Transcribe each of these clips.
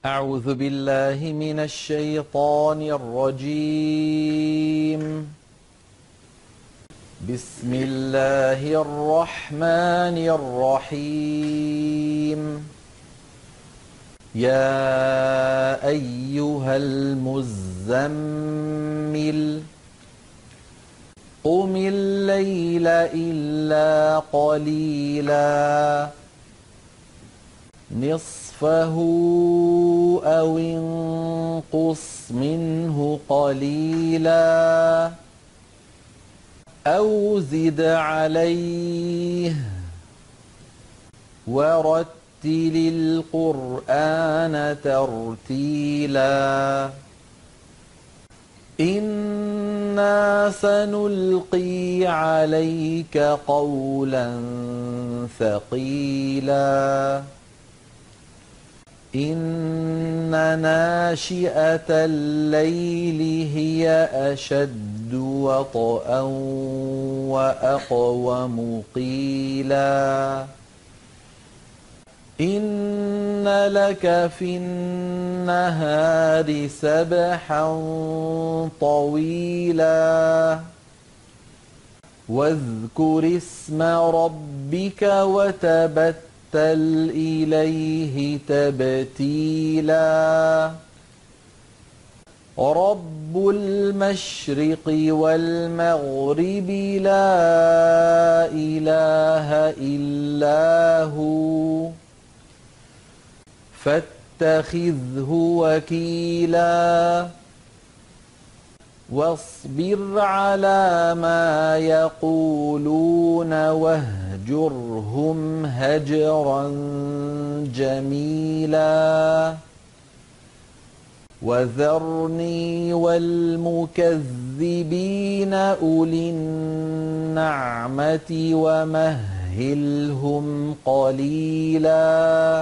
أعوذ بالله من الشيطان الرجيم. بسم الله الرحمن الرحيم. يا أيها المزمل قم الليل إلا قليلا نصفه أو انقص منه قليلا أو زد عليه ورتل القرآن ترتيلا إنا سنلقي عليك قولا ثقيلا إن ناشئة الليل هي أشد وطئا وأقوم قيلا إن لك في النهار سبحا طويلا واذكر اسم ربك وتبتل إليه تبتيلا رب المشرق والمغرب لا إله إلا هو فاتخذه وكيلا واصبر على ما يقولون واهجرهم هجرا جميلا وذرني والمكذبين أولي النعمة ومهلهم قليلا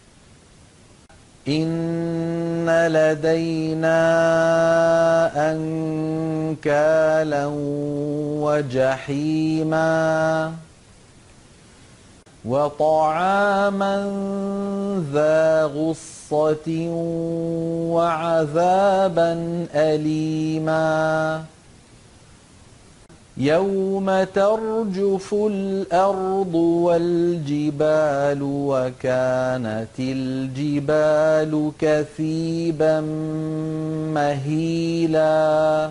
إن لدينا أنكالا وجحيما وطعاما ذا غصة وعذابا أليما يوم ترجف الأرض والجبال وكانت الجبال كثيبا مهيلا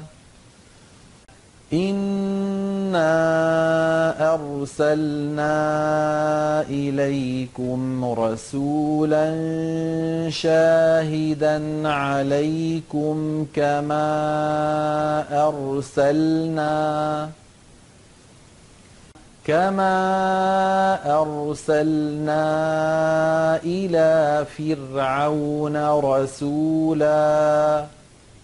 إنا أرسلنا إليكم رسولا شاهدا عليكم كما أرسلنا إلى فرعون رسولا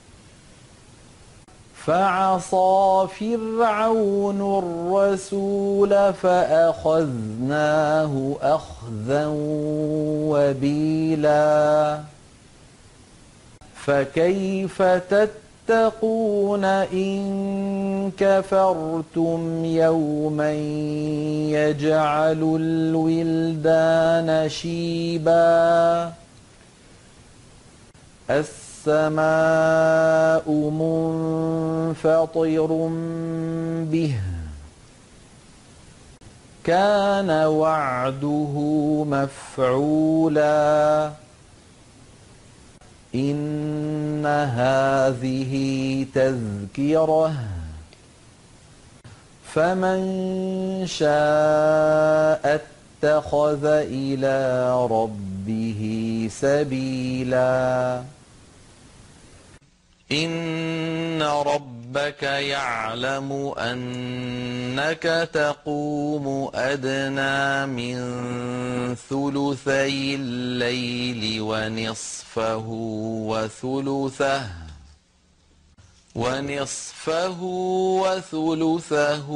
فعصى فرعون الرسول فأخذناه أخذا وبيلا فكيف تتقون إن كفرتم يوما يجعل الولدان شيبا السماء منفطر به كان وعده مفعولا إن هذه تذكرة فمن شاء اتخذ إلى ربه سبيلا إن ربك يعلم أنك تقوم أدنى من ثلثي الليل ونصفه وثلثه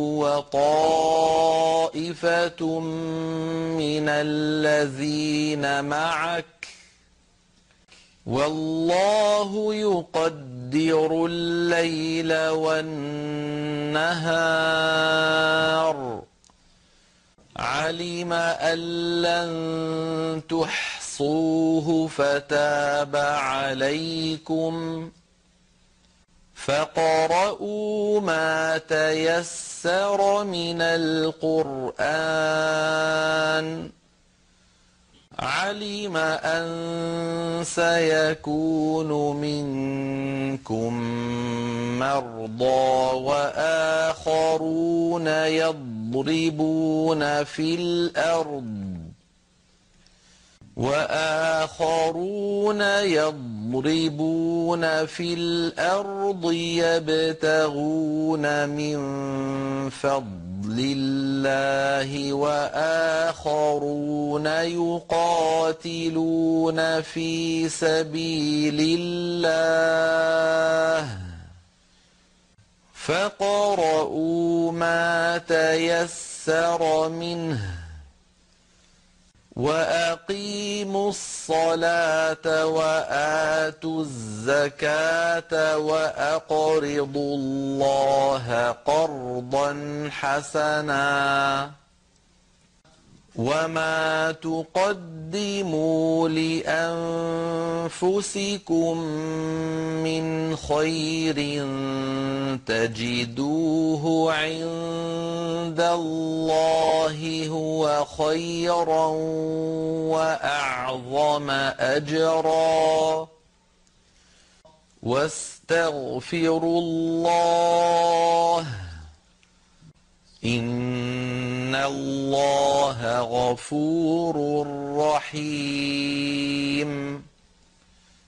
وطائفة من الذين معك والله يقدر الليل والنهار علم أن لن تحصوا تحصوه فتاب عليكم فاقرؤوا ما تيسر من القرآن علم أن سيكون منكم مرضى وآخرون يضربون في الأرض يبتغون من فضل الله وآخرون يقاتلون في سبيل الله فاقرؤوا ما تيسر منه وأقيموا الصلاة وآتوا الزكاة وأقرضوا الله قرضا حسنا وما تقدموا لأنفسكم من خير تجدوه عند الله هو خيرا وأعظم أجرا واستغفروا الله إن الله غفور رحيم